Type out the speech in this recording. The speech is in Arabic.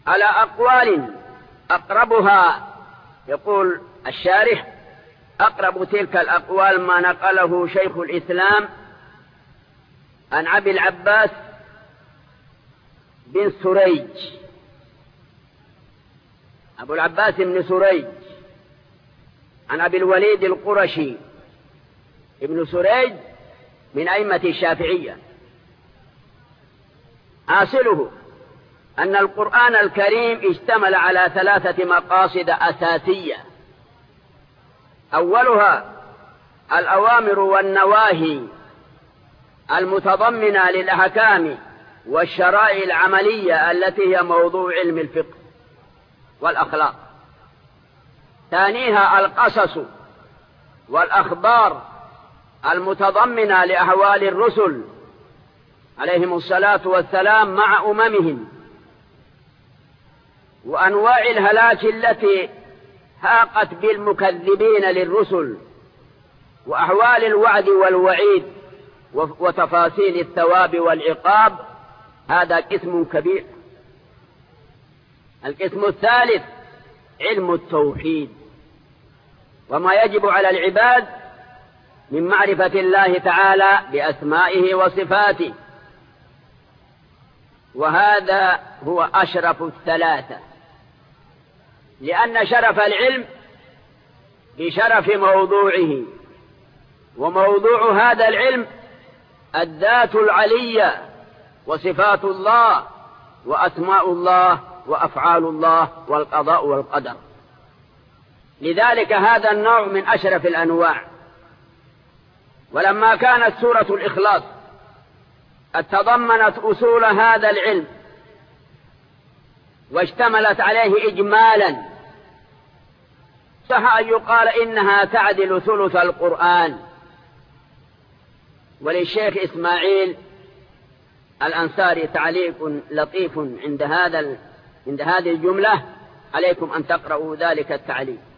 على أقوال أقربها، يقول الشارح: أقرب تلك الأقوال ما نقله شيخ الإسلام عن أبي العباس بن سريج، أبو العباس بن سريج، عن أبي الوليد القرشي. ابن سريج من أئمة الشافعية. حاصله أن القرآن الكريم اشتمل على 3 مقاصد أساسية: أولها الأوامر والنواهي المتضمنة للأحكام والشرائع العملية التي هي موضوع علم الفقه والأخلاق. ثانيها القصص والأخبار المتضمنة لأحوال الرسل عليهم الصلاة والسلام مع أممهم، وأنواع الهلاك التي هاقت بالمكذبين للرسل، وأحوال الوعد والوعيد، وتفاصيل الثواب والعقاب. هذا قسم كبير. القسم الثالث علم التوحيد، وما يجب على العباد من معرفة الله تعالى بأسمائه وصفاته، وهذا هو أشرف الثلاثة، لأن شرف العلم بشرف موضوعه، وموضوع هذا العلم الذات العلية وصفات الله وأسماء الله وأفعال الله والقضاء والقدر. لذلك هذا النوع من أشرف الأنواع. ولما كانت سورة الإخلاص قد تضمنت أصول هذا العلم واشتملت عليه إجمالا، صح أن يقال إنها تعدل ثلث القرآن. وللشيخ إسماعيل الأنصاري تعليق لطيف عند هذه الجملة، عليكم أن تقرأوا ذلك التعليق.